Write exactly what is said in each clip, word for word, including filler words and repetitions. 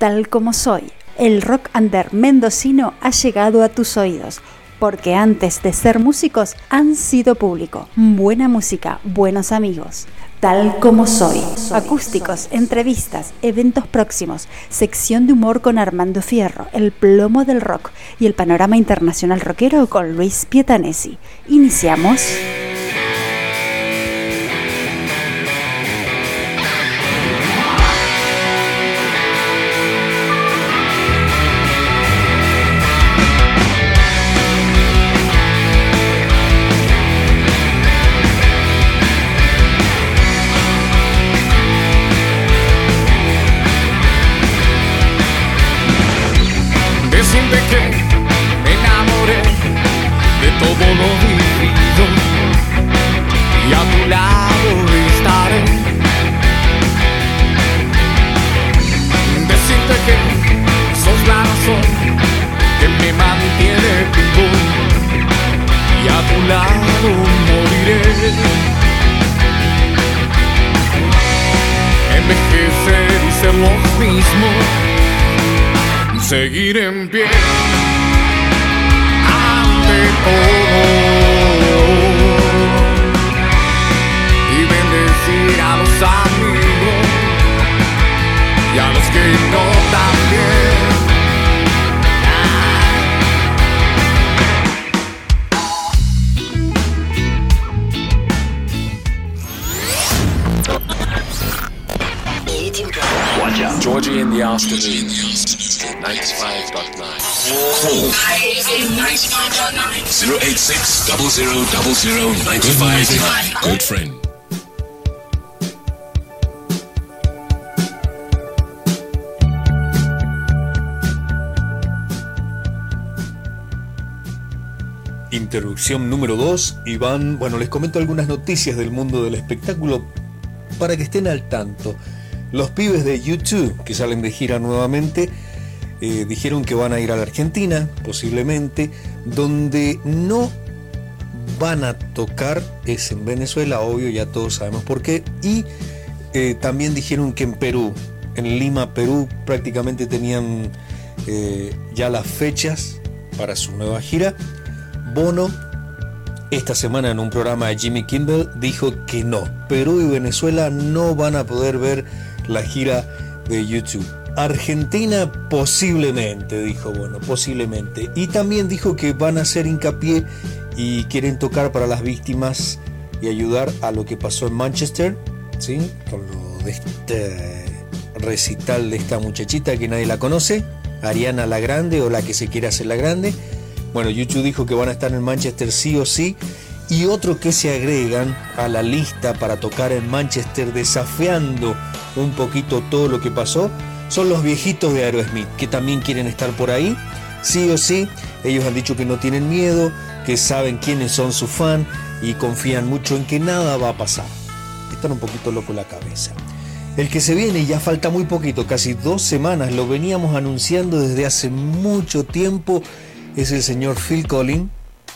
Tal como soy, el rock under mendocino ha llegado a tus oídos, porque antes de ser músicos han sido público. Buena música, buenos amigos. Tal como soy. Acústicos, entrevistas, eventos próximos, sección de humor con Armando Fierro, el plomo del rock y el panorama internacional rockero con Luis Pietanesi. Iniciamos. Decirte que me enamoré de todo lo vivido y a tu lado estaré. Decirte que sos la razón que me mantiene vivo y a tu lado moriré. Envejecer y ser los mismos, seguir en pie ante todo y bendecir a los amigos y a los que no también. Georgie in the afternoon, ninety-five point nine. zero eight six zero zero zero zero nine five nine. Good friend. Introducción número dos, y van, bueno, les comento algunas noticias del mundo del espectáculo para que estén al tanto. Los pibes de YouTube, que salen de gira nuevamente, eh, dijeron que van a ir a la Argentina, posiblemente. Donde no van a tocar es en Venezuela, obvio, ya todos sabemos por qué. Y eh, también dijeron que en Perú, en Lima, Perú, prácticamente tenían eh, ya las fechas para su nueva gira. Bono, esta semana en un programa de Jimmy Kimmel, dijo que no, Perú y Venezuela no van a poder ver la gira de YouTube. Argentina posiblemente, dijo Bono, posiblemente. Y también dijo que van a hacer hincapié y quieren tocar para las víctimas y ayudar a lo que pasó en Manchester, ¿sí? Con lo de este recital de esta muchachita que nadie la conoce, Ariana la Grande, o la que se quiere hacer la grande. Bueno, YouTube dijo que van a estar en Manchester sí o sí. Y otro que se agregan a la lista para tocar en Manchester, desafiando un poquito todo lo que pasó, son los viejitos de Aerosmith, que también quieren estar por ahí, sí o sí. Ellos han dicho que no tienen miedo, que saben quiénes son sus fans y confían mucho en que nada va a pasar. Están un poquito locos la cabeza. El que se viene, ya falta muy poquito, casi dos semanas, lo veníamos anunciando desde hace mucho tiempo, es el señor Phil Collins.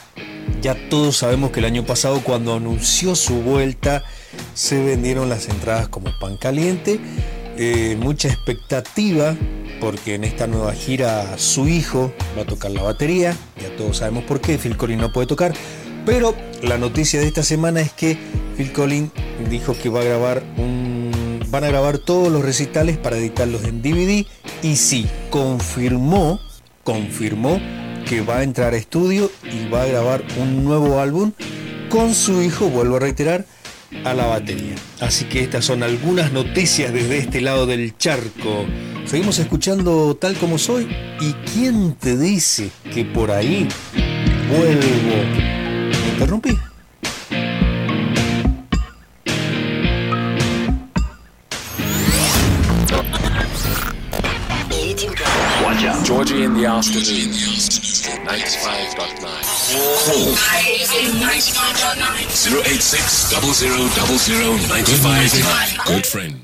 Ya todos sabemos que el año pasado, cuando anunció su vuelta, se vendieron las entradas como pan caliente. Eh, mucha expectativa, porque en esta nueva gira su hijo va a tocar la batería. Ya todos sabemos por qué Phil Collins no puede tocar. Pero la noticia de esta semana es que Phil Collins dijo que va a grabar un, van a grabar todos los recitales para editarlos en D V D. Y sí, confirmó, confirmó que va a entrar a estudio y va a grabar un nuevo álbum con su hijo, vuelvo a reiterar, a la batería. Así que estas son algunas noticias desde este lado del charco. Seguimos escuchando Tal como soy. ¿Y quién te dice que por ahí vuelvo? ¿Me interrumpí? Georgie in the afternoon, ninety-five point nine. zero eight six zero zero zero zero nine five nine. Good friend.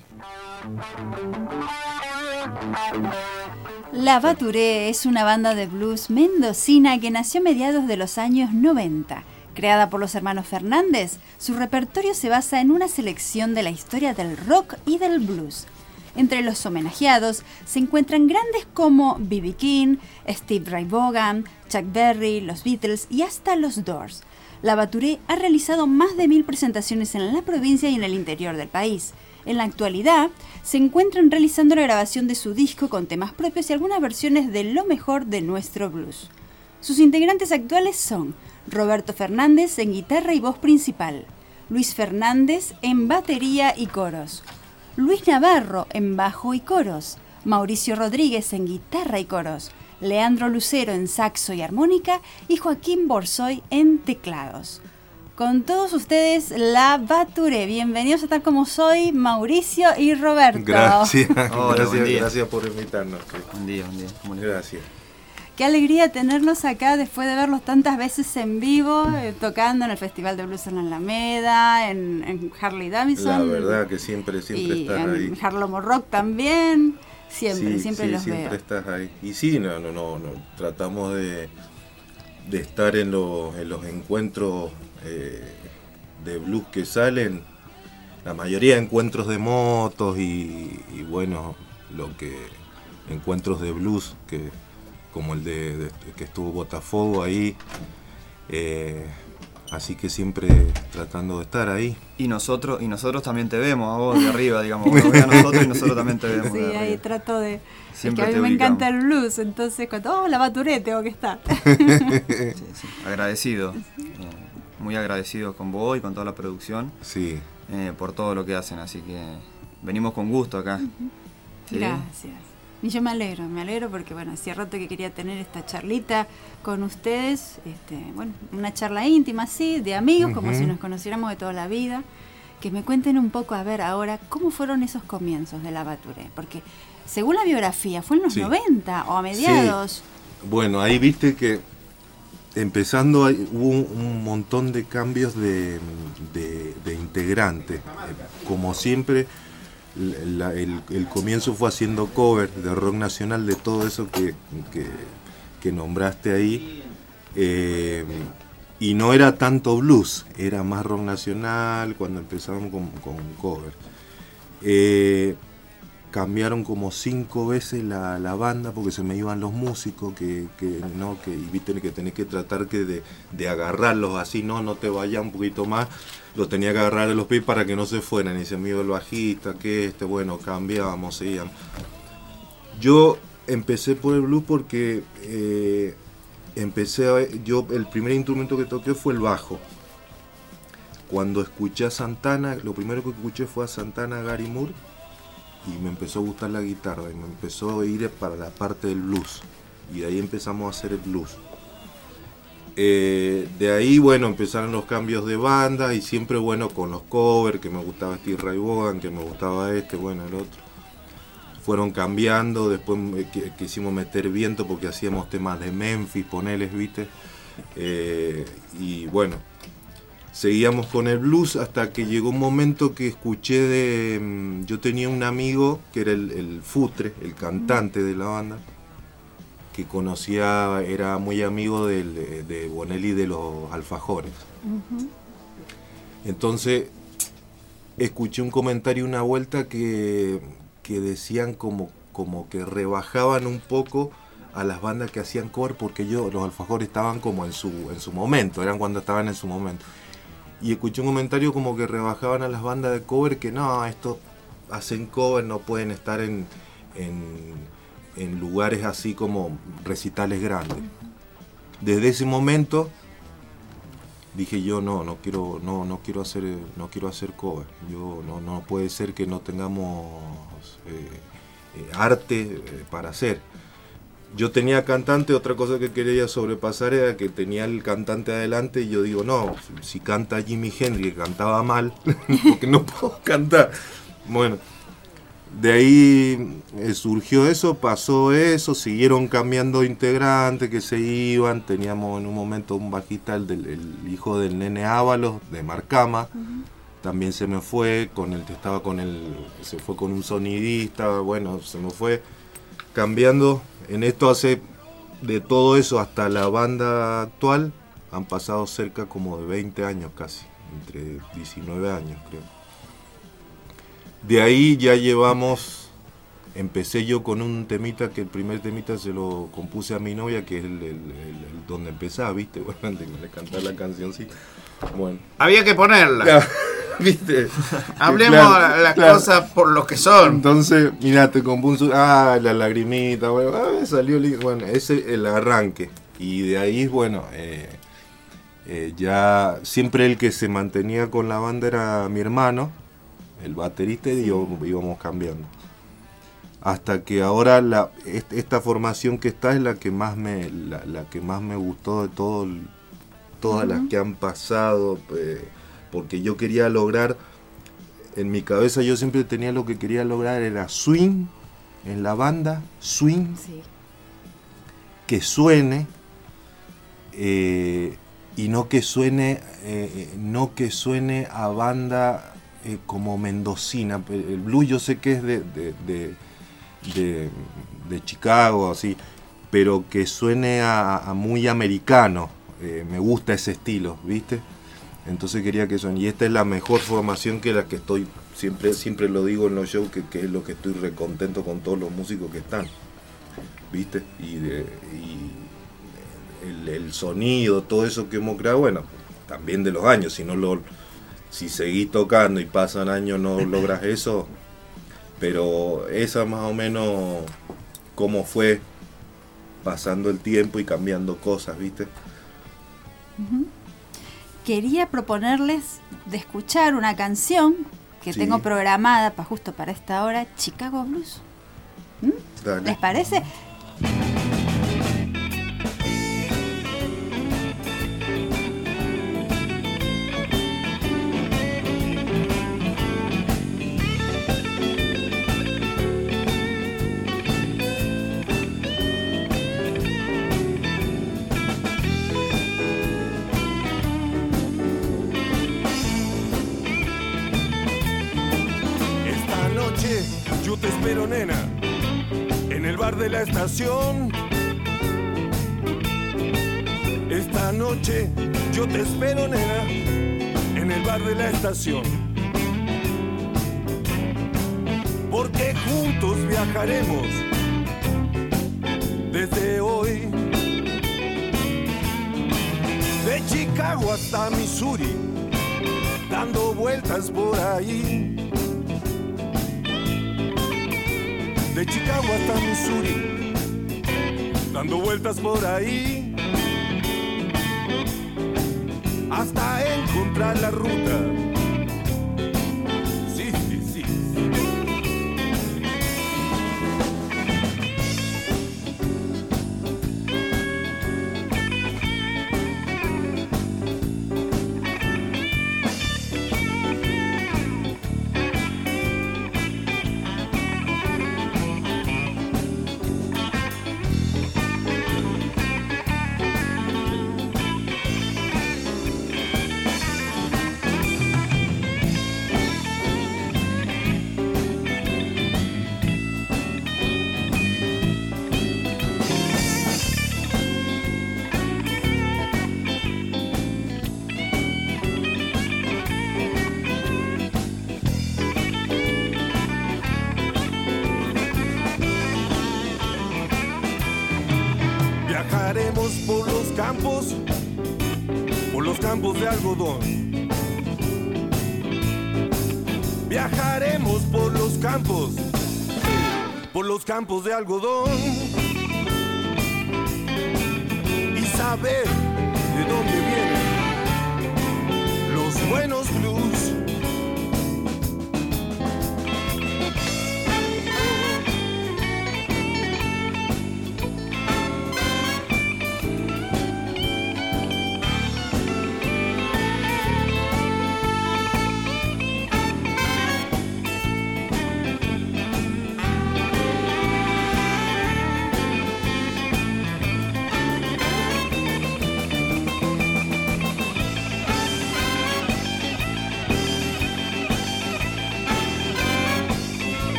La Baturé es una banda de blues mendocina que nació a mediados de los años noventa. Creada por los hermanos Fernández, su repertorio se basa en una selección de la historia del rock y del blues. Entre los homenajeados se encuentran grandes como B B King, Steve Ray Vaughan, Chuck Berry, los Beatles y hasta los Doors. Lavatouré ha realizado más de mil presentaciones en la provincia y en el interior del país. En la actualidad, se encuentran realizando la grabación de su disco con temas propios y algunas versiones de lo mejor de nuestro blues. Sus integrantes actuales son Roberto Fernández en guitarra y voz principal, Luis Fernández en batería y coros, Luis Navarro en bajo y coros, Mauricio Rodríguez en guitarra y coros, Leandro Lucero en saxo y armónica y Joaquín Borsoy en teclados. Con todos ustedes, Lavatouré. Bienvenidos a Tal Como Soy, Mauricio y Roberto. Gracias, Hola, gracias, gracias por invitarnos. Buen día, buen día. ¿Cómo le va? Gracias. Qué alegría tenerlos acá después de verlos tantas veces en vivo, eh, tocando en el Festival de Blues en la Alameda, en, en Harley Davidson. La verdad que siempre, siempre y estás en ahí. Harlem Rock también. Siempre, Sí, siempre sí, los siempre veo. estás ahí. Y sí, no, no, no, no. Tratamos de, de estar en los, en los encuentros eh, de blues que salen. La mayoría de encuentros de motos y, y bueno, lo que encuentros de blues que como el de, de que estuvo Botafogo ahí. Eh, Así que siempre tratando de estar ahí. Y nosotros y nosotros también te vemos a vos de arriba, digamos. Vos nos ves a nosotros y nosotros también te vemos Sí, de arriba. ahí trato de... Siempre es que a te mí me ubicamos. encanta el blues, entonces cuando... ¡Oh, Lavatouré! Tengo que estar. Sí, sí. Agradecido. Eh, muy agradecido con vos y con toda la producción Sí. eh, por todo lo que hacen. Así que venimos con gusto acá. ¿Sí? Gracias. Y yo me alegro, me alegro porque, bueno, hacía rato que quería tener esta charlita con ustedes, este, bueno, una charla íntima, sí, de amigos, como Ujú. si nos conociéramos de toda la vida. Que me cuenten un poco, a ver, ahora, ¿cómo fueron esos comienzos de Lavatouré? Porque, según la biografía, fue en los Sí. noventa o a mediados. Bueno, ahí viste que empezando hay- hubo un, un montón de cambios de, de, de integrantes. Eh, Como siempre, la- el, el comienzo fue haciendo cover de rock nacional, de todo eso que, que, que nombraste ahí. Eh, y no era tanto blues, era más rock nacional cuando empezamos con, con cover. Eh, cambiaron como cinco veces la, la banda porque se me iban los músicos que, que no que y viste que tenés que tratar que de, de agarrarlos así, no no te vayas un poquito más, los tenía que agarrar de los pies para que no se fueran y se me iba el bajista, que este, bueno, cambiábamos, seguíamos. Yo empecé por el blues porque eh, empecé a, yo el primer instrumento que toqué fue el bajo. Cuando escuché a Santana, lo primero que escuché fue a Santana, Gary Moore, y me empezó a gustar la guitarra y me empezó a ir para la parte del blues y de ahí empezamos a hacer el blues. Eh, de ahí, bueno, empezaron los cambios de banda y siempre, bueno, con los covers, que me gustaba Steve Ray Vaughan, que me gustaba este, bueno, el otro. Fueron cambiando, después eh, qu- quisimos meter viento porque hacíamos temas de Memphis, poneles, viste. Eh, y bueno, seguíamos con el blues hasta que llegó un momento que escuché de... mm, Yo tenía un amigo que era el, el Futre, el cantante de la banda, que conocía, era muy amigo del- de, de Bonelli de los Alfajores. Entonces, escuché un comentario una vuelta que, que decían como, como que rebajaban un poco a las bandas que hacían cover porque yo, los Alfajores estaban como en su, en su momento, eran cuando estaban en su momento. Y escuché un comentario como que rebajaban a las bandas de cover, que no, estos hacen cover, no pueden estar en, en, en lugares así como recitales grandes. Desde ese momento dije yo no, no quiero, no, no quiero hacer, no quiero hacer cover. Yo no, no puede ser que no tengamos eh, eh, arte eh, para hacer. Yo tenía cantante, otra cosa que quería sobrepasar era que tenía el cantante adelante y yo digo, no, si canta Jimi Hendrix, que cantaba mal, porque no puedo cantar. Bueno, de ahí eh, surgió eso, pasó eso, siguieron cambiando integrantes que se iban, teníamos en un momento un bajista, el, del, el hijo del Nene Ábalos, de Marcama, uh-huh. También se me fue, con el que estaba con el, se fue con un sonidista, bueno, se me fue cambiando. En esto hace de todo eso hasta la banda actual, han pasado cerca como de veinte años casi, entre diecinueve años creo. De ahí ya llevamos empecé yo con un temita que el primer temita se lo compuse a mi novia, que es el, el, el, el donde empezaba, ¿viste? Bueno, de cantar la cancioncita. Bueno. Había que ponerla. ¿Viste? Hablemos Claro, las claro. cosas por lo que son. Entonces, mira, te compuso, ah, la lagrimita, bueno, ah, salió lindo. Bueno, ese es el arranque. Y de ahí, bueno, eh, eh, ya siempre el que se mantenía con la banda era mi hermano, el baterista, y yo, íbamos cambiando. Hasta que ahora la, esta formación que está es la que más me, la, la que más me gustó de todo, el, todas uh-huh. las que han pasado, eh, porque yo quería lograr, en mi cabeza yo siempre tenía lo que quería lograr, era swing en la banda, swing, sí. que suene, eh, y no que suene, eh, no que suene a banda eh, como mendocina. El blues yo sé que es de, de, de, de, de Chicago, así, pero que suene a, a muy americano. Eh, me gusta ese estilo, ¿viste? Entonces quería que suene. Y esta es la mejor formación que la que estoy, siempre siempre lo digo en los shows, que, que es lo que estoy recontento con todos los músicos que están, ¿viste? Y, de, y el, el sonido, todo eso que hemos creado, bueno, también de los años, si no lo, si seguís tocando y pasan años no logras eso, pero esa más o menos cómo fue pasando el tiempo y cambiando cosas, ¿viste? Uh-huh. Quería proponerles de escuchar una canción que sí. tengo programada para justo para esta hora, Chicago Blues. ¿Mm? ¿Les parece? Yo te espero, nena, en el bar de la estación. Esta noche yo te espero, nena, en el bar de la estación. Porque juntos viajaremos desde hoy, de Chicago hasta Missouri, dando vueltas por ahí. De Chicago hasta Missouri, dando vueltas por ahí, hasta encontrar la ruta. Sí, sí, sí. Viajaremos por los campos, por los campos de algodón. Viajaremos por los campos, por los campos de algodón. Y saber de dónde vienen los buenos blues.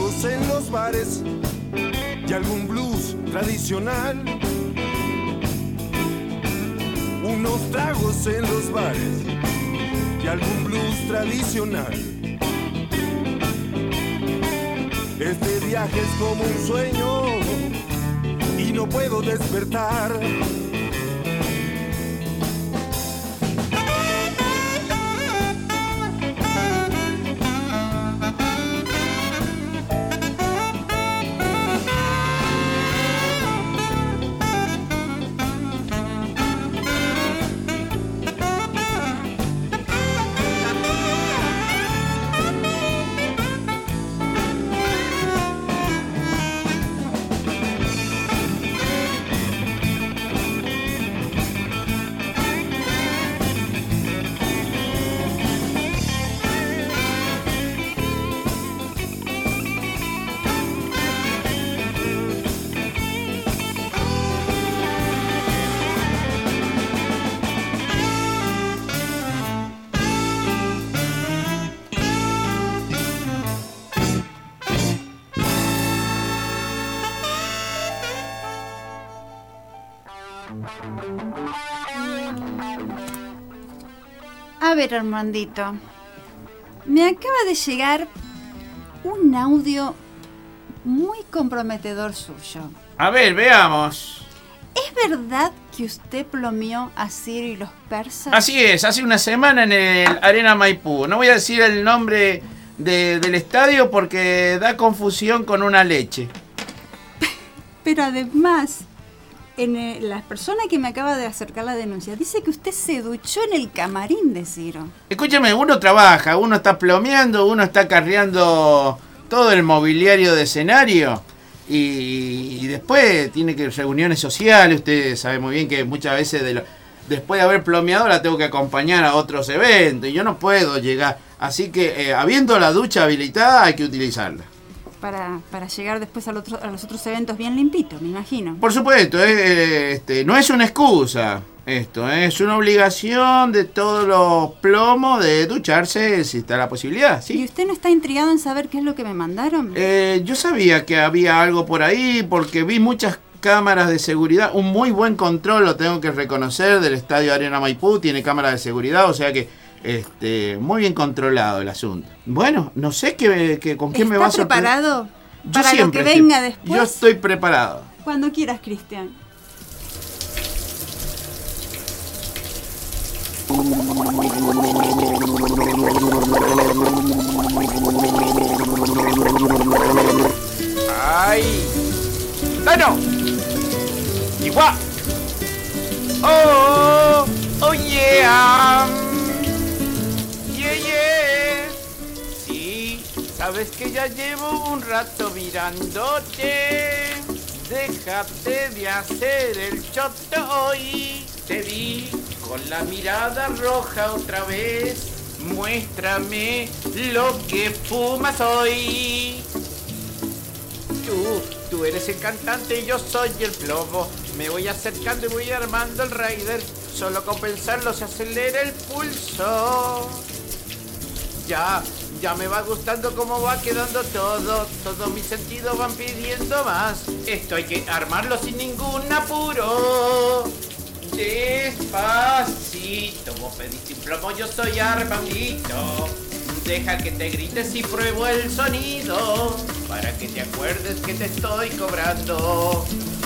tragos en los bares y algún blues tradicional. Unos tragos en los bares y algún blues tradicional. Este viaje es como un sueño y no puedo despertar. A ver, Armandito, me acaba de llegar un audio muy comprometedor suyo. A ver, veamos. ¿Es verdad que usted plomeó a Ciro y los persas? Así es, hace una semana en el Arena Maipú. No voy a decir el nombre de, del estadio porque da confusión con una leche. Pero además, en el, la persona que me acaba de acercar la denuncia dice que usted se duchó en el camarín de Ciro. Escúcheme, uno trabaja, uno está plomeando, uno está carreando todo el mobiliario de escenario y, y después tiene que reuniones sociales. Usted sabe muy bien que muchas veces de lo, después de haber plomeado la tengo que acompañar a otros eventos y yo no puedo llegar. Así que eh, habiendo la ducha habilitada hay que utilizarla. Para, para llegar después al otro, a los otros eventos bien limpitos, me imagino. Por supuesto, eh, este, no es una excusa esto, eh, es una obligación de todos los plomos de ducharse si está la posibilidad, ¿sí? ¿Y usted no está intrigado en saber qué es lo que me mandaron? Eh, yo sabía que había algo por ahí porque vi muchas cámaras de seguridad, un muy buen control, lo tengo que reconocer, del Estadio Arena Maipú, tiene cámaras de seguridad, o sea que Este, muy bien controlado el asunto. Bueno, no sé qué, qué, con quién me va a sorprender. ¿Está preparado Yo para siempre lo que venga estoy, después? Yo estoy preparado. Cuando quieras, Cristian. ¡Ay! ¡Tano! ¡Igual! ¡Oh! ¡Oh, yeah! ¡Yeah, yeah! Sí, sabes que ya llevo un rato mirándote. Déjate de hacer el choto hoy. Te vi con la mirada roja otra vez. Muéstrame lo que fumas hoy. Tú, tú eres el cantante y yo soy el plomo. Me voy acercando y voy armando el rider. Solo con pensarlo se acelera el pulso. Ya, ya me va gustando cómo va quedando todo. Todos mis sentidos van pidiendo más. Esto hay que armarlo sin ningún apuro. Despacito, vos pediste un plomo, yo soy Armandito. Deja que te grites y pruebo el sonido, para que te acuerdes que te estoy cobrando.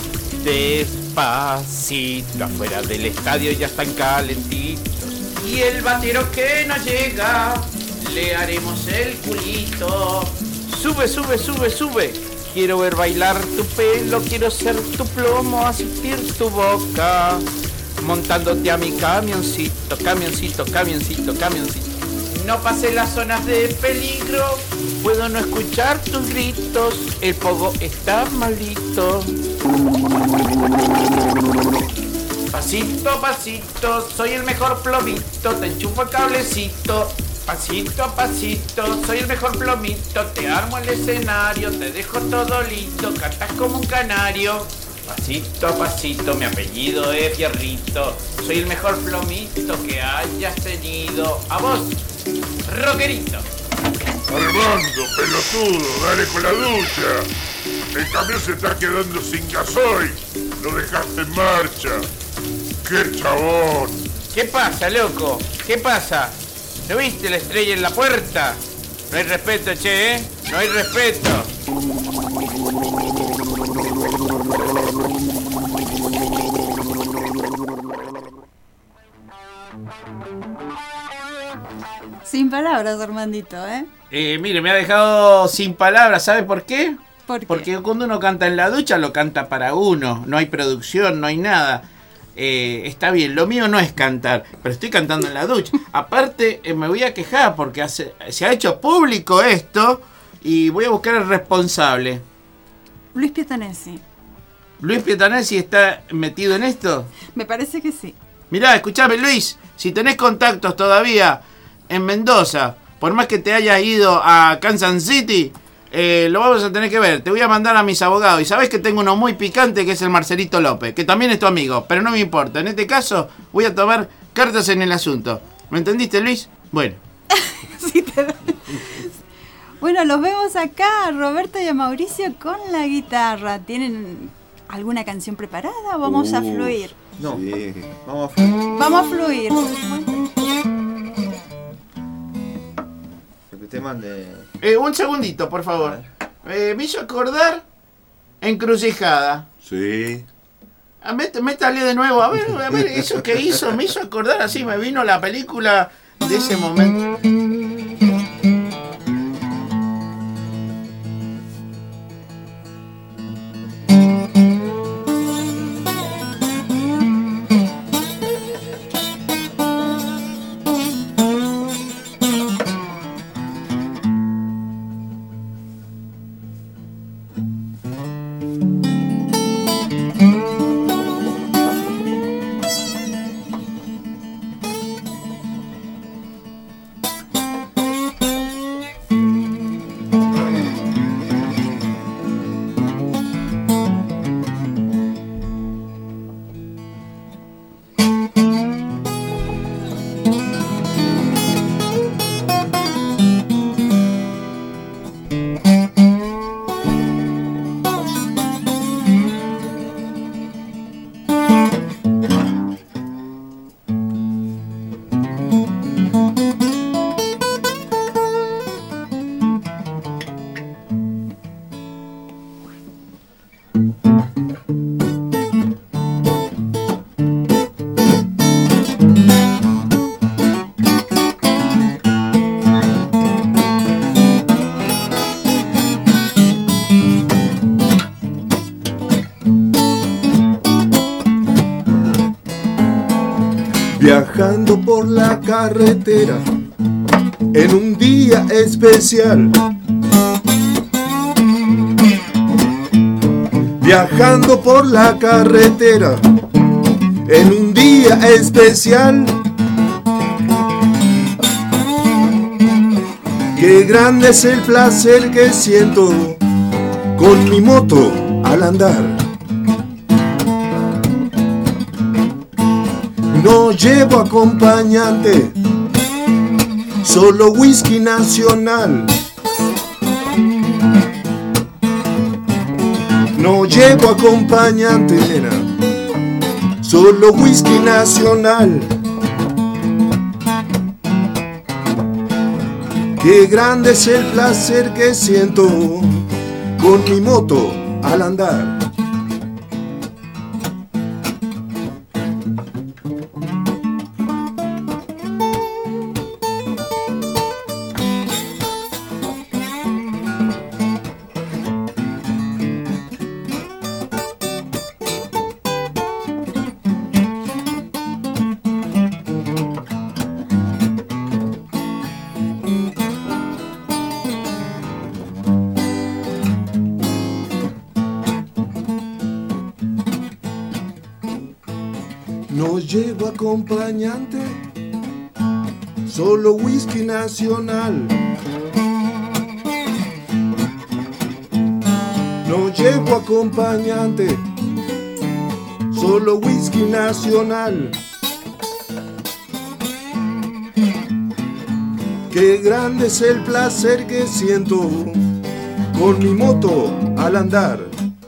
Despacito, afuera del estadio ya están calentitos. Y el batero que no llega, le haremos el culito. Sube, sube, sube, sube. Quiero ver bailar tu pelo, quiero ser tu plomo, asistir tu boca. Montándote a mi camioncito, camioncito, camioncito, camioncito. No pasé las zonas de peligro, puedo no escuchar tus gritos, el pogo está malito. Pasito a pasito, soy el mejor plomito, te enchufo el cablecito. Pasito a pasito, soy el mejor plomito, te armo el escenario, te dejo todo listo, cantas como un canario. Pasito a pasito, mi apellido es Fierrito, soy el mejor plomito que hayas tenido. A vos, rockerito. Armando, pelotudo, dale con la ducha. El camión se está quedando sin gasoil. Lo dejaste en marcha. ¡Qué chabón! ¿Qué pasa, loco? ¿Qué pasa? ¿No viste la estrella en la puerta? No hay respeto, che, ¿eh? No hay respeto. Sin palabras, Armandito, ¿eh? Eh, mire, me ha dejado sin palabras, ¿sabe por qué? ¿Por qué? Porque cuando uno canta en la ducha, lo canta para uno. No hay producción, no hay nada. Eh, está bien, lo mío no es cantar, pero estoy cantando en la ducha. Aparte, eh, me voy a quejar porque hace, se ha hecho público esto y voy a buscar al responsable. Luis Pietanesi. ¿Luis Pietanesi está metido en esto? Me parece que sí. Mirá, escuchame, Luis, si tenés contactos todavía en Mendoza, por más que te hayas ido a Kansas City, eh, lo vamos a tener que ver. Te voy a mandar a mis abogados. Y sabés que tengo uno muy picante que es el Marcelito López, que también es tu amigo, pero no me importa. En este caso, voy a tomar cartas en el asunto. ¿Me entendiste, Luis? Bueno. Sí, te... Bueno, los vemos acá, a Roberto y a Mauricio con la guitarra. ¿Tienen alguna canción preparada o vamos uh, a fluir? No, sí. vamos a fluir. Vamos a fluir. Lo que te mande. Eh, un segundito, por favor. Eh, me hizo acordar Encrucijada. Sí. Ah, met, métale de nuevo, a ver, a ver, eso que hizo, me hizo acordar así, me vino la película de ese momento. Viajando por la carretera en un día especial. Viajando por la carretera en un día especial. Qué grande es el placer que siento con mi moto al andar. No llevo acompañante, solo whisky nacional. No llevo acompañante, nena, solo whisky nacional. Qué grande es el placer que siento con mi moto al andar. No llevo acompañante, solo whisky nacional. No llevo acompañante, solo whisky nacional. Qué grande es el placer que siento con mi moto al andar.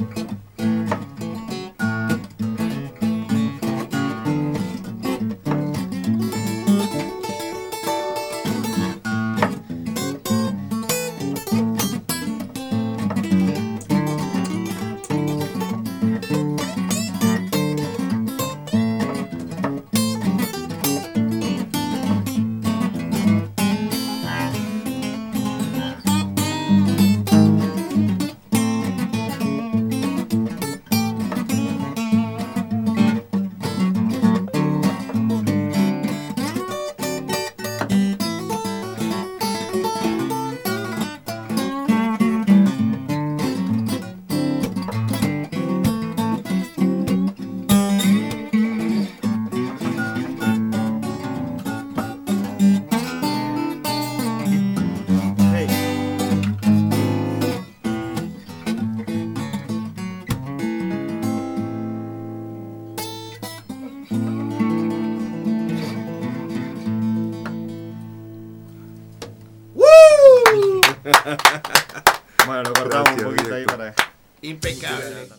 Bueno, lo cortamos Gracias, un poquito ahí director. para... Impecable.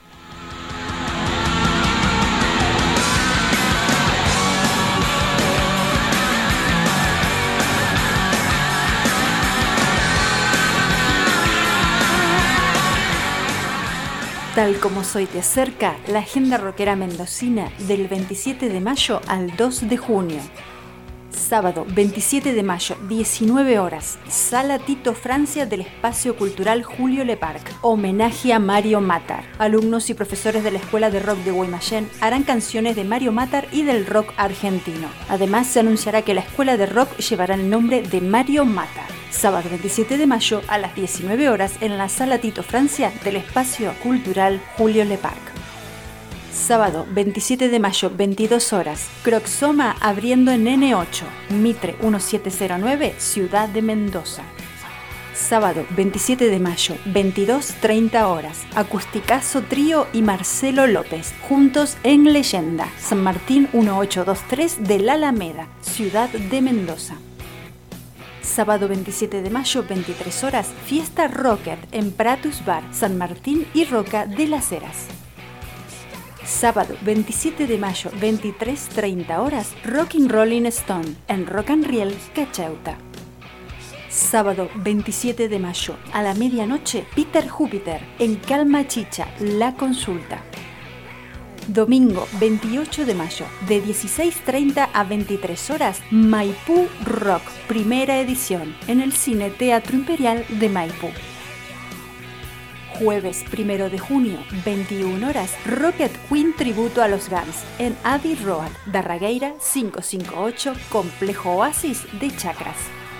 Tal como soy de cerca, la agenda rockera mendocina del veintisiete de mayo al dos de junio. Sábado veintisiete de mayo, diecinueve horas, Sala Tito Francia del Espacio Cultural Julio Leparc. Homenaje a Mario Matar. Alumnos y profesores de la Escuela de Rock de Guaymallén harán canciones de Mario Matar y del rock argentino. Además, se anunciará que la Escuela de Rock llevará el nombre de Mario Matar. Sábado veintisiete de mayo a las diecinueve horas en la Sala Tito Francia del Espacio Cultural Julio Leparc. Sábado veintisiete de mayo, veintidós horas, Croxoma abriendo en N ocho, Mitre diecisiete cero nueve, Ciudad de Mendoza. Sábado veintisiete de mayo, veintidós treinta horas, Acusticazo Trío y Marcelo López, juntos en Leyenda, San Martín dieciocho veintitrés de la Alameda, Ciudad de Mendoza. Sábado veintisiete de mayo, veintitrés horas, Fiesta Rocket en Pratus Bar, San Martín y Roca de las Heras. Sábado veintisiete de mayo, veintitrés treinta horas, Rockin' Rolling Stone en Rock and Riel, Cacheuta. Sábado veintisiete de mayo, a la medianoche, Peter Júpiter en Calma Chicha, La Consulta. Domingo veintiocho de mayo, de dieciséis treinta a veintitrés horas, Maipú Rock, primera edición, en el Cine Teatro Imperial de Maipú. Jueves primero de junio, veintiuna horas, Rocket Queen tributo a los Guns en Abbey Road, Darragueira quinientos cincuenta y ocho, Complejo Oasis de Chacras.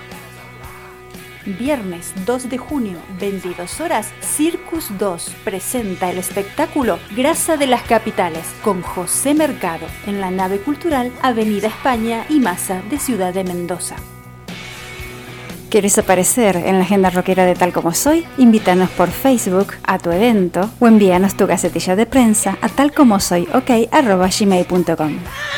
Viernes dos de junio, veintidós horas, Circus dos presenta el espectáculo Grasa de las Capitales con José Mercado en la nave cultural Avenida España y Maza de Ciudad de Mendoza. ¿Quieres aparecer en la agenda rockera de Tal Como Soy? Invítanos por Facebook a tu evento o envíanos tu gacetilla de prensa a talcomosoyok arroba gmail punto com.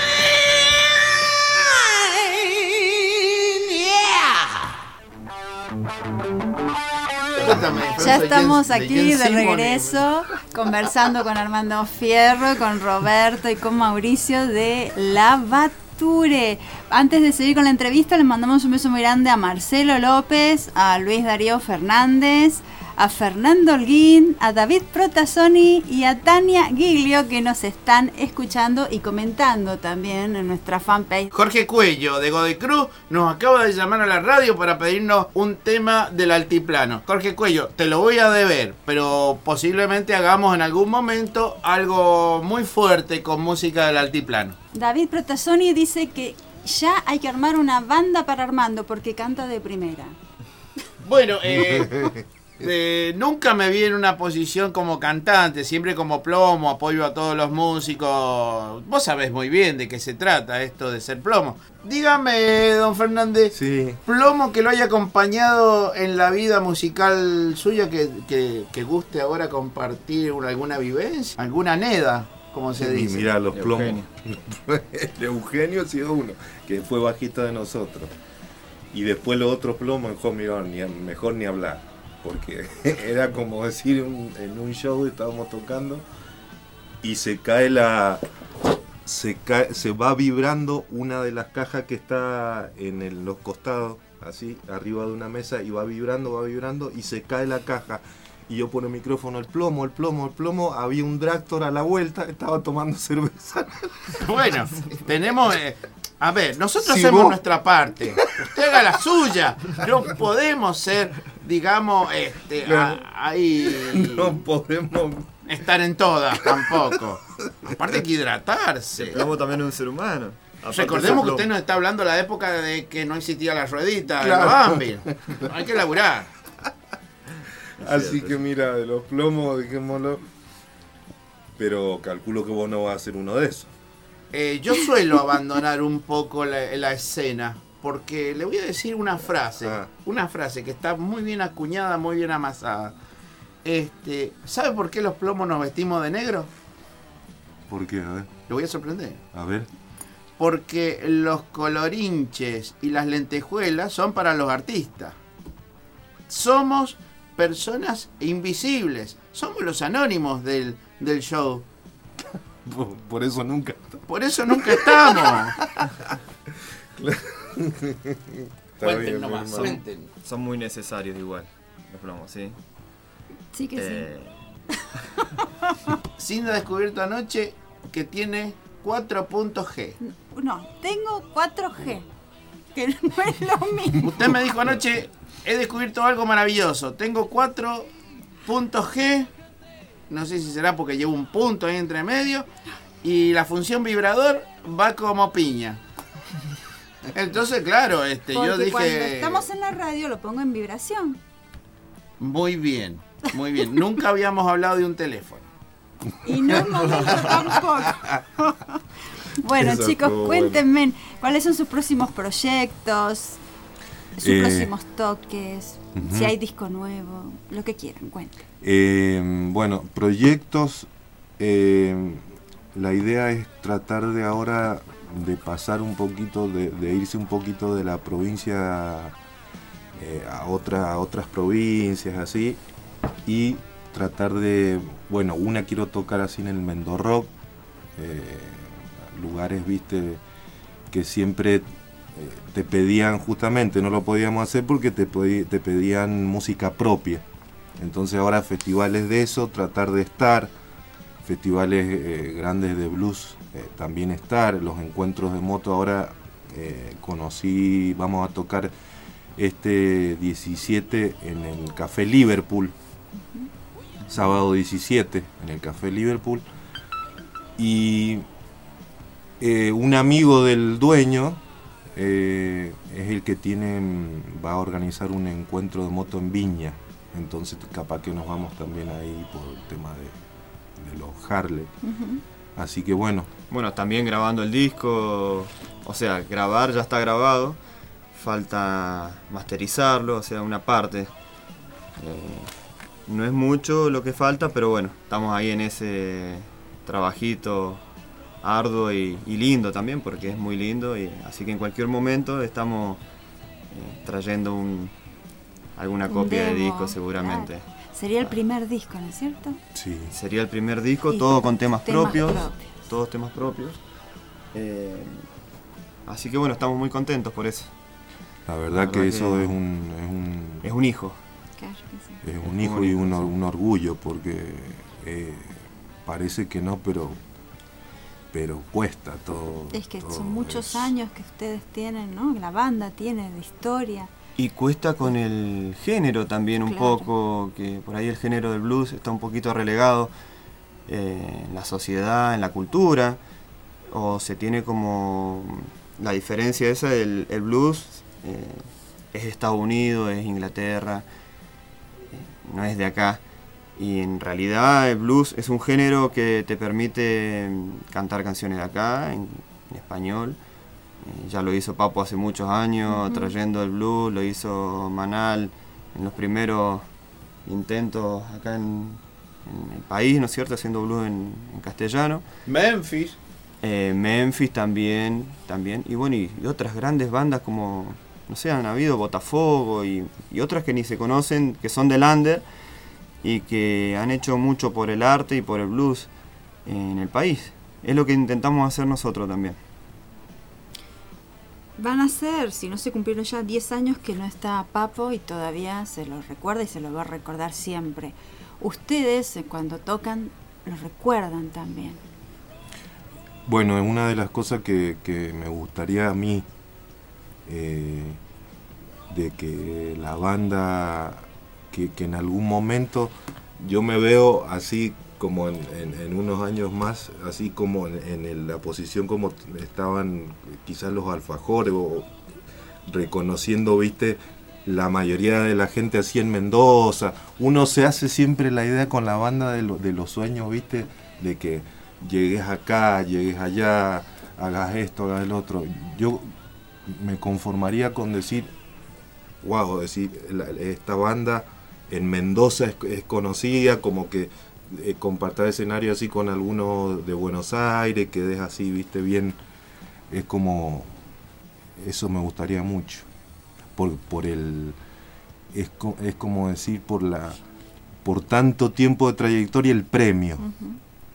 Ya estamos aquí de regreso conversando con Armando Fierro, con Roberto y con Mauricio de La Bature. Antes de seguir con la entrevista, les mandamos un beso muy grande a Marcelo López, a Luis Darío Fernández, a Fernando Holguín, a David Protasoni y a Tania Giglio, que nos están escuchando y comentando también en nuestra fanpage. Jorge Cuello de Godecruz nos acaba de llamar a la radio para pedirnos un tema del altiplano. Jorge Cuello, te lo voy a deber, pero posiblemente hagamos en algún momento algo muy fuerte con música del altiplano. David Protasoni dice que ya hay que armar una banda para Armando porque canta de primera. Bueno, eh... Eh, nunca me vi en una posición como cantante, siempre como plomo, apoyo a todos los músicos. Vos sabés muy bien de qué se trata esto de ser plomo. Dígame, don Fernández, sí. Plomo que lo haya acompañado en la vida musical suya, que, que, que guste ahora compartir una, alguna vivencia, alguna neda, como se Sí, dice. mira, los plomos. Eugenio. Eugenio ha sido uno, que fue bajista de nosotros. Y después los otros plomos, mejor, mirá, ni, mejor ni hablar. Porque era como decir, un, en un show estábamos tocando y se cae la... Se, cae, se va vibrando una de las cajas que está en el, los costados, así, arriba de una mesa, y va vibrando, va vibrando, y se cae la caja. Y yo por el micrófono, el plomo, el plomo, el plomo, había un Dractor a la vuelta, estaba tomando cerveza. Bueno, tenemos... Eh, a ver, nosotros Si hacemos vos- nuestra parte, usted haga la suya. No podemos ser, digamos, este, No. a- ahí... No podemos... Estar en todas tampoco. Aparte hay que hidratarse. El plomo también es un ser humano. Aparte Recordemos que del usted plomo. nos está hablando de la época de que no existía la ruedita, Claro. el Bambi. Hay que laburar. Así que mira, de los plomos, dejémoslo. Pero calculo que vos no vas a ser uno de esos. Eh, yo suelo abandonar un poco la, la escena, porque le voy a decir una frase, Ah. una frase que está muy bien acuñada, muy bien amasada. Este, ¿sabe por qué los plomos nos vestimos de negro? ¿Por qué? A ver. Le voy a sorprender. A ver. Porque los colorinches y las lentejuelas son para los artistas. Somos personas invisibles. Somos los anónimos del, del show. Por, por eso nunca. Por eso nunca estamos. Está bien, hermano. Son muy necesarios igual, los plomos, ¿sí? Sí que Eh, Cindy ha descubierto anoche que tiene cuatro puntos G. sí. No, tengo cuatro G. Que no es lo mismo. Usted me dijo anoche, he descubierto algo maravilloso. Tengo cuatro puntos G. No sé si será porque llevo un punto ahí entre medio. Y la función vibrador va como piña. Entonces, claro, este, Porque yo dije... cuando estamos en la radio lo pongo en vibración. Muy bien, muy bien. Nunca habíamos hablado de un teléfono. Y no hemos dicho tampoco. Bueno, Eso chicos, estuvo cuéntenme cuáles son sus próximos proyectos, sus Eh, próximos toques, ujú. si hay disco nuevo, lo que quieran, cuenten. Eh, bueno, proyectos. eh, la idea es tratar de ahora de pasar un poquito, de, de irse un poquito de la provincia eh, a, otra, a otras provincias, así, y tratar de, bueno, una quiero tocar así en el Mendorrock, eh, lugares, viste, que siempre eh, te pedían, justamente no lo podíamos hacer porque te, pedi- te pedían música propia. Entonces ahora festivales de eso, tratar de estar, festivales eh, grandes de blues eh, también estar, los encuentros de moto ahora eh, conocí, vamos a tocar este diecisiete en el Café Liverpool, sábado diecisiete en el Café Liverpool, y eh, un amigo del dueño eh, es el que tiene, va a organizar un encuentro de moto en Viña, entonces capaz que nos vamos también ahí por el tema de, de los Harley. Ujú. Así que bueno. Bueno, también grabando el disco, o sea, grabar ya está grabado, falta masterizarlo, o sea, una parte. Eh, no es mucho lo que falta, pero bueno, estamos ahí en ese trabajito arduo y, y lindo también, porque es muy lindo, y así que en cualquier momento estamos eh, trayendo un, alguna Un copia de demo, disco seguramente. claro. Sería el primer disco, ¿no es cierto? Sí. Sería el primer disco, Y todo con temas, temas propios, propios. todos temas propios. Eh, así que bueno, estamos muy contentos por eso. La verdad, que, eso es un, es un es un hijo. Claro que sí. Es un hijo y un, or- un orgullo, porque eh, parece que no, pero pero cuesta todo. Es que todo son muchos es- años que ustedes tienen, ¿no? Que la banda tiene de historia. Y cuesta con el género también un Claro. poco, que por ahí el género del blues está un poquito relegado eh, en la sociedad, en la cultura, o se tiene como la diferencia esa del el blues, eh, es Estados Unidos, es Inglaterra, eh, no es de acá. Y en realidad el blues es un género que te permite mm, cantar canciones de acá, en, en español. Eh, ya lo hizo Papo hace muchos años, Ujú. trayendo el blues, lo hizo Manal en los primeros intentos acá en, en el país, ¿no es cierto?, haciendo blues en, en castellano. Memphis. Eh, Memphis también, también. Y bueno, y, y otras grandes bandas como no sé, han habido Botafogo y, y otras que ni se conocen, que son del under y que han hecho mucho por el arte y por el blues en el país. Es lo que intentamos hacer nosotros también. Van a ser, si no se cumplieron ya diez años que no está Papo y todavía se lo recuerda y se lo va a recordar siempre. Ustedes, cuando tocan, lo recuerdan también. Bueno, es una de las cosas que, que me gustaría a mí, eh, de que la banda, que, que en algún momento yo me veo así como en, en, en unos años más, así como en, en el, la posición como estaban quizás los Alfajores, o reconociendo, viste, la mayoría de la gente así en Mendoza. Uno se hace siempre la idea con la banda de, lo, de los sueños, viste, de que llegues acá, llegues allá, hagas esto, hagas el otro. Yo me conformaría con decir, wow, decir, la, esta banda en Mendoza es, es conocida, como que eh, compartir escenario así con alguno de Buenos Aires, que deja así, viste, bien, es como, eso me gustaría mucho, por, por el, es, es como decir, por la, por tanto tiempo de trayectoria, el premio. Uh-huh.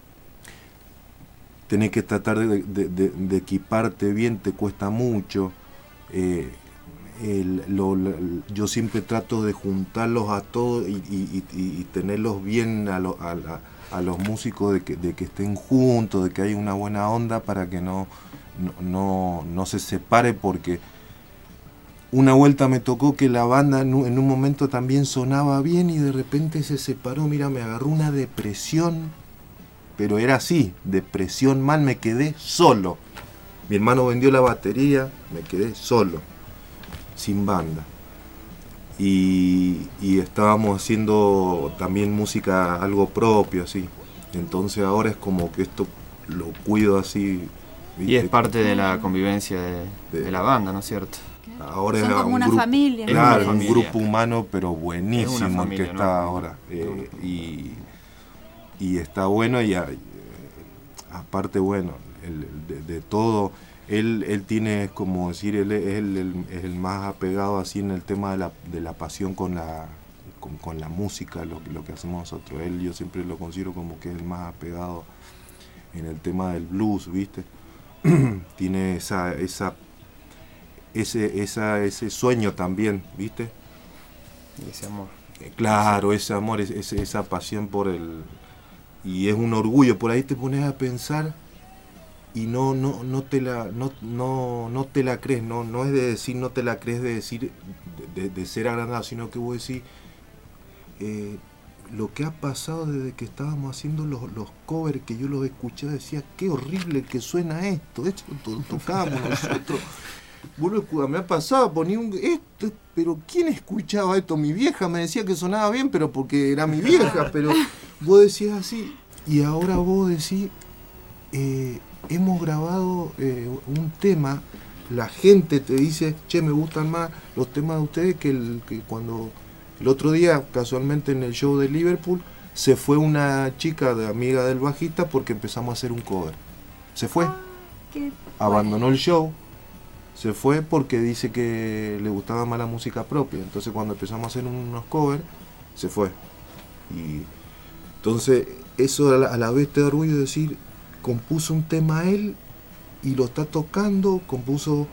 Tenés que tratar de, de, de, de equiparte bien, te cuesta mucho. Eh, el, lo, lo, yo siempre trato de juntarlos a todos y, y, y, y tenerlos bien a, lo, a, a, a los músicos, de que, de que estén juntos, de que haya una buena onda para que no, no, no, no se separe, porque una vuelta me tocó que la banda en un, en un momento también sonaba bien y de repente se separó. Mira, me agarró una depresión, pero era así, depresión mal, me quedé solo. Mi hermano vendió la batería, me quedé solo, sin banda. Y, y estábamos haciendo también música, algo propio, así. Entonces ahora es como que esto lo cuido así. ¿viste? Y es parte de la convivencia de, de, de la banda, ¿no es cierto? Ahora Son es como un una grupo, familia. Claro, una un familia. grupo humano, pero buenísimo familia, el que está, ¿no? Ahora. Eh, y, y está bueno, y a, aparte, bueno, el, de, de todo, él, él tiene, como decir, él es el, el, es el más apegado así en el tema de la, de la pasión con la, con, con la música, lo, lo que hacemos nosotros. Él, yo siempre lo considero como que es el más apegado en el tema del blues, ¿viste? Tiene esa, esa, ese, esa, ese sueño también, ¿viste? Ese amor. Claro, ese amor, ese, esa pasión por el... Y es un orgullo, por ahí te pones a pensar y no no no te la no no no te la crees, no no es de decir no te la crees, de decir de, de ser agrandado, sino que vos decís eh, lo que ha pasado desde que estábamos haciendo los, los covers, que yo los escuchaba, decía qué horrible que suena esto, esto to, tocábamos nosotros. Bueno, me ha pasado, ponía un esto, pero ¿quién escuchaba esto? Mi vieja me decía que sonaba bien, pero porque era mi vieja, pero vos decías así, y ahora vos decís, eh, hemos grabado eh, un tema, la gente te dice, che, me gustan más los temas de ustedes que, el, que cuando el otro día, casualmente en el show de Liverpool, se fue una chica de amiga del bajista porque empezamos a hacer un cover. Se fue, abandonó el show. Se fue porque dice que le gustaba más la música propia. Entonces cuando empezamos a hacer unos covers, se fue. Y entonces eso a la, a la vez te da orgullo de decir, compuso un tema él y lo está tocando, compuso...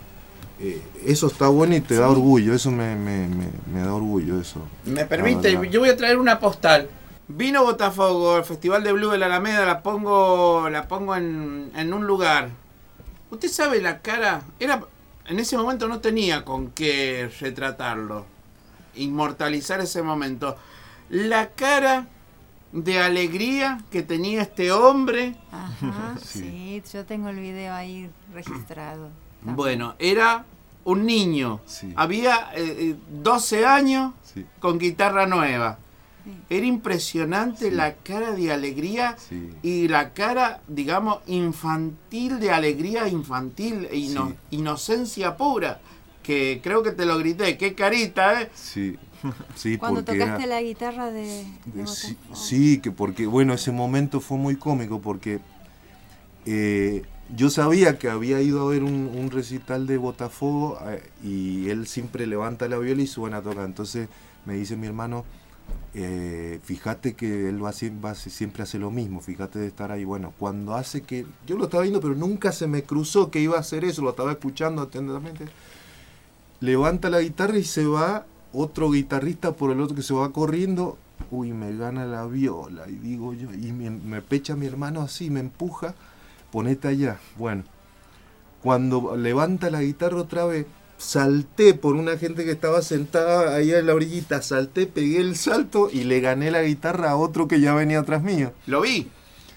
Eh, eso está bueno y te sí. da orgullo, eso me, me, me, me da orgullo, eso. Me permite, yo voy a traer una postal. Vino Botafogo, el Festival de Blues de la Alameda, la pongo, la pongo en, en un lugar. Usted sabe la cara, era en ese momento no tenía con qué retratarlo, inmortalizar ese momento. La cara de alegría que tenía este hombre. Ajá, sí. sí, yo tengo el video ahí registrado. También. Bueno, era un niño, sí. Había eh, doce años, sí. Con guitarra nueva. Era impresionante, sí. La cara de alegría, sí. Y la cara, digamos, infantil, de alegría infantil, ino- sí. Inocencia pura, que creo que te lo grité, qué carita, ¿eh? Sí, sí. Cuando porque tocaste era, la guitarra de, de sí, sí, que porque, bueno, ese momento fue muy cómico porque eh, yo sabía que había ido a ver un, un recital de Botafogo eh, y él siempre levanta la viola y suena a tocar. Entonces me dice mi hermano, eh, fíjate que él va, va siempre hace lo mismo, fíjate de estar ahí. Bueno, cuando hace que, yo lo estaba viendo pero nunca se me cruzó que iba a hacer eso, lo estaba escuchando atentamente. Levanta la guitarra y se va otro guitarrista por el otro que se va corriendo. Uy, me gana la viola y digo yo, y me, me pecha mi hermano así, me empuja, ponete allá. Bueno, cuando levanta la guitarra otra vez, salté por una gente que estaba sentada ahí en la orillita, salté, pegué el salto y le gané la guitarra a otro que ya venía atrás mío. Lo vi.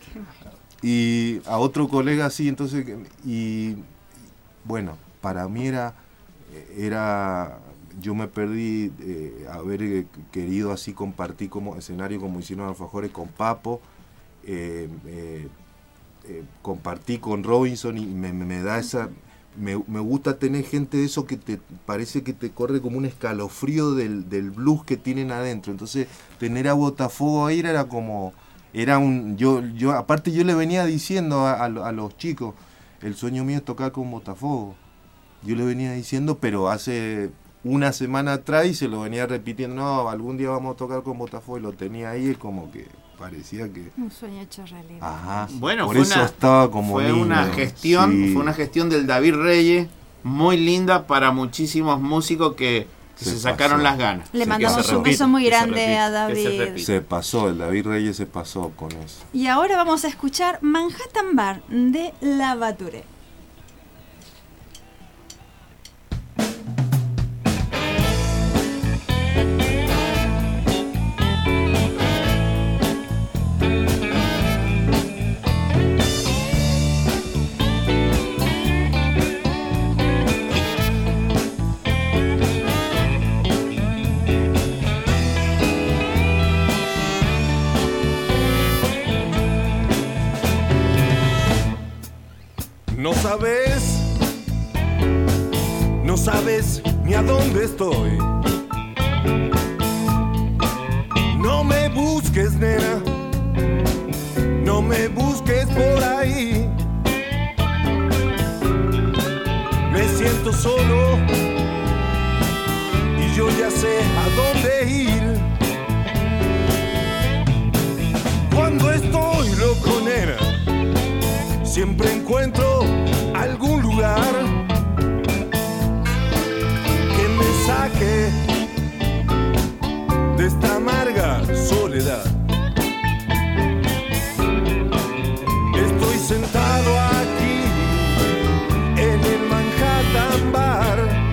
Y a otro colega así, entonces, y bueno, para mí era, era yo me perdí eh, haber querido así compartir como escenario como hicieron Alfajores con Papo, eh, eh, eh, compartí con Robinson y me, me, me da esa... Me, me gusta tener gente de eso que te parece que te corre como un escalofrío del, del blues que tienen adentro. Entonces tener a Botafogo ahí era como era un yo yo aparte yo le venía diciendo a, a, a los chicos, el sueño mío es tocar con Botafogo. Yo le venía diciendo, pero hace una semana atrás y se lo venía repitiendo, no, algún día vamos a tocar con Botafogo, y lo tenía ahí, como que parecía que... Un sueño hecho realidad. Ajá, bueno, por fue eso una, estaba como fue lindo. una gestión, Sí. fue una gestión del David Reyes muy linda para muchísimos músicos que, que se, se sacaron las ganas. Le Sí, mandamos un beso muy grande a David. Se, se pasó, el David Reyes se pasó con eso. Y ahora vamos a escuchar Manhattan Bar de La Bature. No sabes, no sabes ni a dónde estoy. No me busques, nena, no me busques por ahí. Me siento solo y yo ya sé a dónde ir. Cuando estoy loco, nena, siempre encuentro algún lugar que me saque de esta amarga soledad. Estoy sentado aquí en el Manhattan Bar.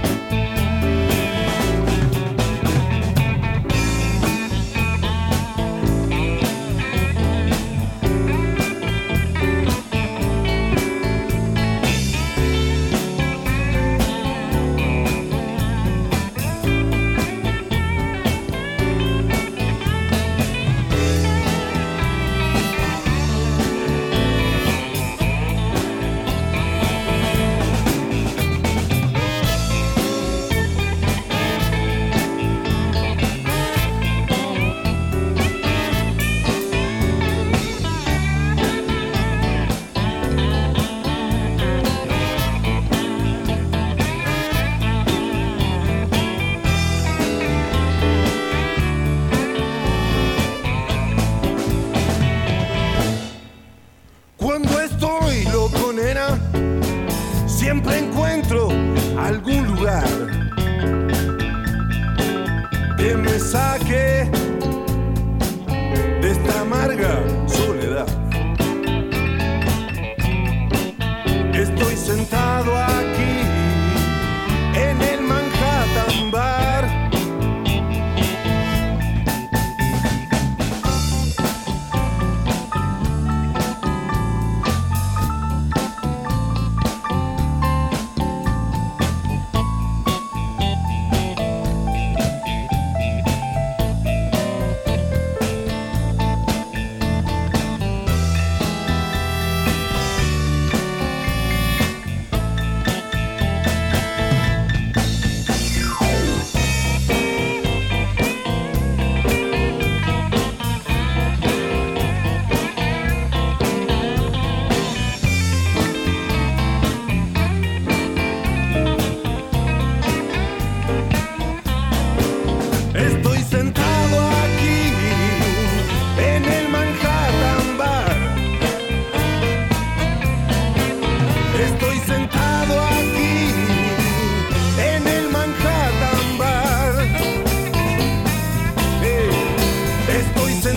Cuando estoy loco, nena, siempre encuentro algún lugar que me saque de esta amarga soledad. Estoy sentado aquí en el Manhattan Bar.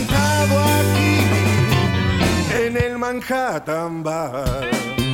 sentado aquí en el Manhattan Bar.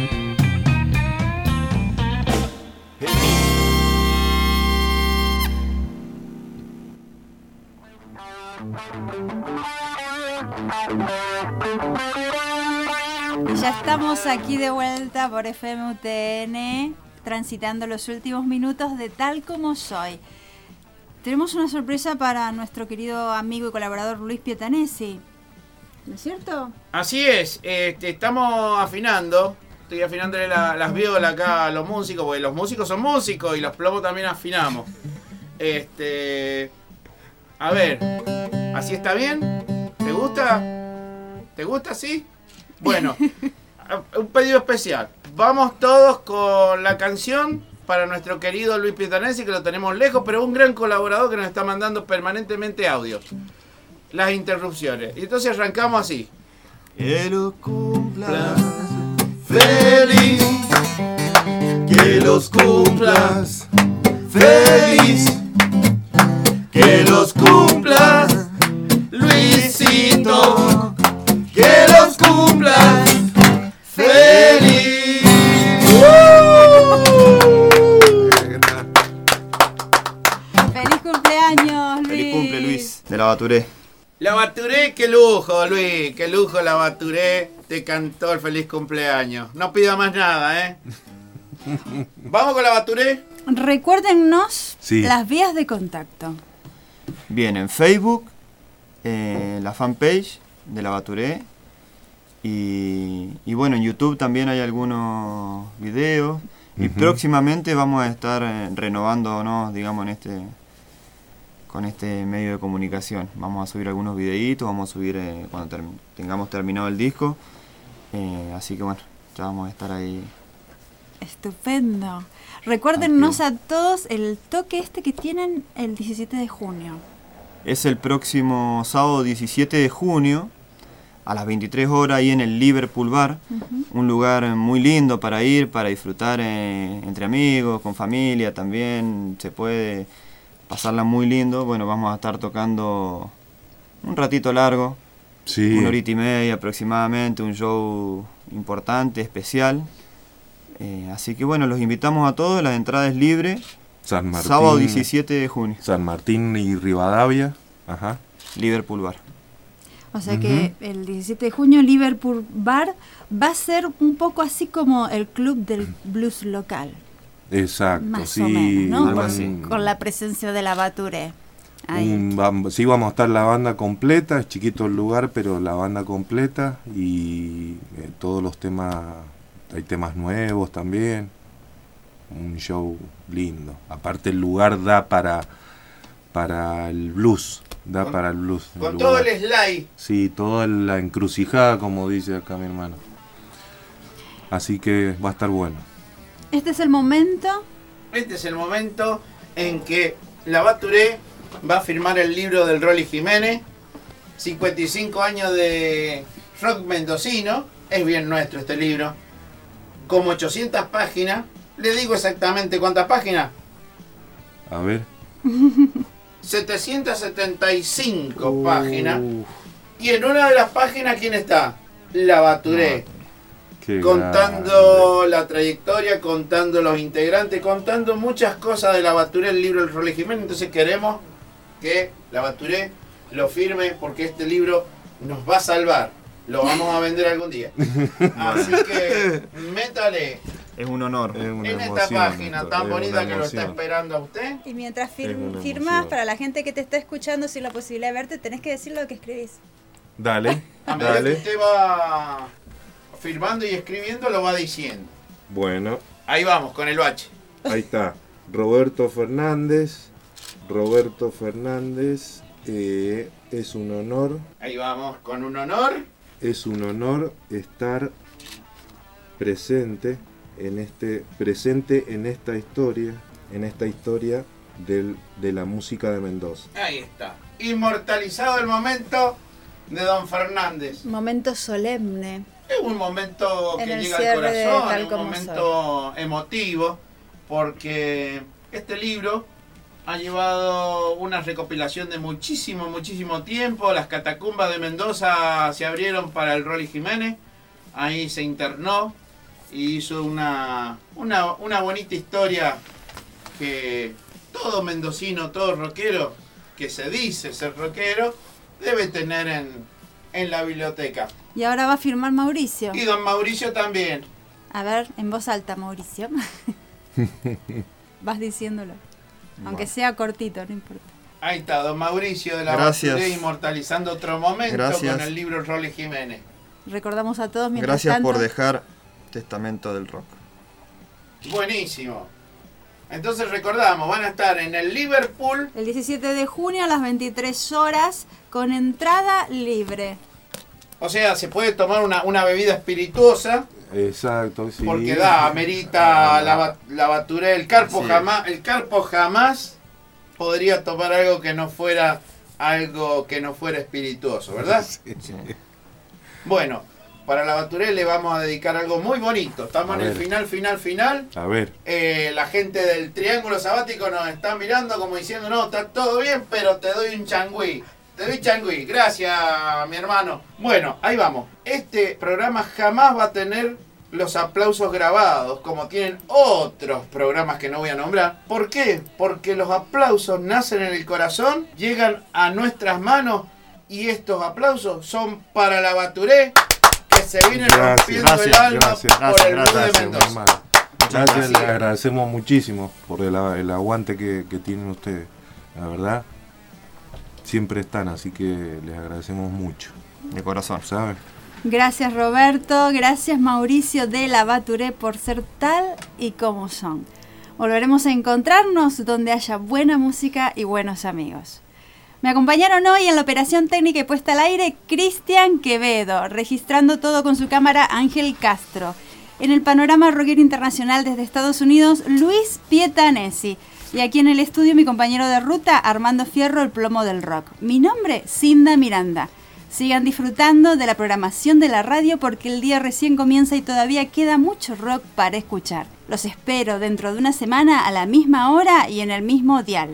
Ya estamos aquí de vuelta por F M U T N, transitando los últimos minutos de Tal Como Soy. Tenemos una sorpresa para nuestro querido amigo y colaborador Luis Pietanesi, ¿no es cierto? Así es, este, estamos afinando, estoy afinándole la, las violas acá a los músicos, porque los músicos son músicos y los plomos también afinamos. Este, a ver, ¿así está bien? ¿Te gusta? ¿Te gusta así? Bueno, un pedido especial. Vamos todos con la canción para nuestro querido Luis Pietanesi, que lo tenemos lejos, pero un gran colaborador que nos está mandando permanentemente audios. Las interrupciones. Y entonces arrancamos así. Que los cumplas feliz, que los cumplas feliz, que los cumplas Luisito, que los cumplas feliz. ¡Feliz cumpleaños, Luis! Feliz cumple, Luis, de la Baturé. La Baturé, qué lujo, Luis, qué lujo la Baturé, te cantó el feliz cumpleaños. No pida más nada, ¿eh? ¿Vamos con la Baturé? Recuérdennos Sí. las vías de contacto. Bien, en Facebook, eh, la fanpage de la Baturé. Y, y bueno, en YouTube también hay algunos videos. Y Ujú. próximamente vamos a estar eh, renovándonos, digamos, en este con este medio de comunicación. Vamos a subir algunos videitos, vamos a subir eh, cuando ter- tengamos terminado el disco. Eh, así que bueno, ya vamos a estar ahí. Estupendo. Recuérdennos a todos el toque este que tienen el diecisiete de junio. Es el próximo sábado diecisiete de junio a las veintitrés horas ahí en el Liverpool Bar. Ujú. Un lugar muy lindo para ir, para disfrutar eh, entre amigos, con familia también. Se puede pasarla muy lindo. Bueno, vamos a estar tocando un ratito largo, Sí. una horita y media aproximadamente, un show importante, especial. Eh, así que bueno, los invitamos a todos, la entrada es libre. San Martín. Sábado diecisiete de junio. San Martín y Rivadavia. Ajá. Liverpool Bar. O sea que el diecisiete de junio Liverpool Bar va a ser un poco así como el club del blues local. Exacto, Más sí. o menos, ¿no? algo Con, así. con la presencia de la Baturé. Ahí. Un bam- sí, vamos a estar la banda completa, es chiquito el lugar, pero la banda completa y eh, todos los temas, hay temas nuevos también, un show lindo. Aparte el lugar da para, para el blues, da Con- para el blues. el Con todo lugar. el slide. Sí, toda la encrucijada, como dice acá mi hermano. Así que va a estar bueno. Este es el momento. Este es el momento en que la Baturé va a firmar el libro del Rolly Jiménez. cincuenta y cinco años de rock mendocino. Es bien nuestro este libro. Como ochocientas páginas. Le digo exactamente cuántas páginas. A ver. setecientas setenta y cinco páginas. Y en una de las páginas, ¿quién está? La Baturé. Qué Contando la trayectoria, contando los integrantes, contando muchas cosas de la Baturé, el libro del Rolly Jiménez. Entonces queremos que la Baturé lo firme porque este libro nos va a salvar. Lo vamos a vender algún día. Así que métale Es un honor. Es una en esta emoción, página esto, tan es bonita una que lo está emoción. esperando a usted. Y mientras fir- Es una firmas, emoción. para la gente que te está escuchando sin la posibilidad de verte, tenés que decir lo que escribís. Dale, A medida que dale. usted va firmando y escribiendo, lo va diciendo. Bueno, Ahí vamos, con el bache. ahí está. Roberto Fernández. Roberto Fernández. eh, es un honor. Ahí vamos, con un honor. Es un honor estar presente en este presente en esta historia, en esta historia del, de la música de Mendoza. Ahí está. Inmortalizado el momento de Don Fernández. Momento solemne. Es un momento En que el llega al cierre de corazón, Tal es un Como momento emotivo, porque este libro ha llevado una recopilación de muchísimo, muchísimo tiempo. Las catacumbas de Mendoza se abrieron para el Rolly Jiménez. Ahí se internó y hizo una, una, una bonita historia que todo mendocino, todo rockero que se dice ser rockero debe tener en, en la biblioteca. Y ahora va a firmar Mauricio. Y don Mauricio también. A ver, en voz alta, Mauricio. Vas diciéndolo. Aunque bueno. sea cortito, no importa. Ahí está, don Mauricio de la Baturé inmortalizando otro momento Gracias. Con el libro Rolly Jiménez. Recordamos a todos mientras Gracias tanto. por dejar Testamento del Rock. Buenísimo. Entonces recordamos, van a estar en el Liverpool el diecisiete de junio a las veintitrés horas con entrada libre. O sea, se puede tomar una, una bebida espirituosa. Exacto, sí. Porque da, amerita la, la Baturé. El Carpo sí. jamás, el Carpo jamás podría tomar algo que no fuera algo que no fuera espirituoso, ¿verdad? Sí, sí. Bueno, para la Baturé le vamos a dedicar algo muy bonito. Estamos a en ver. el final, final, final. A ver. Eh, la gente del Triángulo Sabático nos está mirando como diciendo, no, está todo bien, pero te doy un changüí. Te doy changüí. Gracias, mi hermano. Bueno, ahí vamos. Este programa jamás va a tener los aplausos grabados, como tienen otros programas que no voy a nombrar. ¿Por qué? Porque los aplausos nacen en el corazón, llegan a nuestras manos y estos aplausos son para la Baturé, que se viene gracias, rompiendo gracias, el alma gracias, por gracias, el Blues gracias, de Mendoza. Gracias, gracias, le agradecemos muchísimo por el, el aguante que, que tienen ustedes. La verdad, siempre están, así que les agradecemos mucho. De corazón, ¿sabes? Gracias Roberto, gracias Mauricio de la Baturé por ser tal y como son. Volveremos a encontrarnos donde haya buena música y buenos amigos. Me acompañaron hoy en la operación técnica y puesta al aire Cristian Quevedo, registrando todo con su cámara Ángel Castro. En el panorama rockero internacional desde Estados Unidos, Luis Pietanesi. Y aquí en el estudio mi compañero de ruta, Armando Fierro, el plomo del rock. Mi nombre, Cinda Miranda. Sigan disfrutando de la programación de la radio porque el día recién comienza y todavía queda mucho rock para escuchar. Los espero dentro de una semana a la misma hora y en el mismo dial.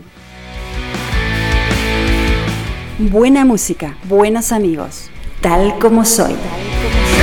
Buena música, buenos amigos, tal como soy. Tal como soy.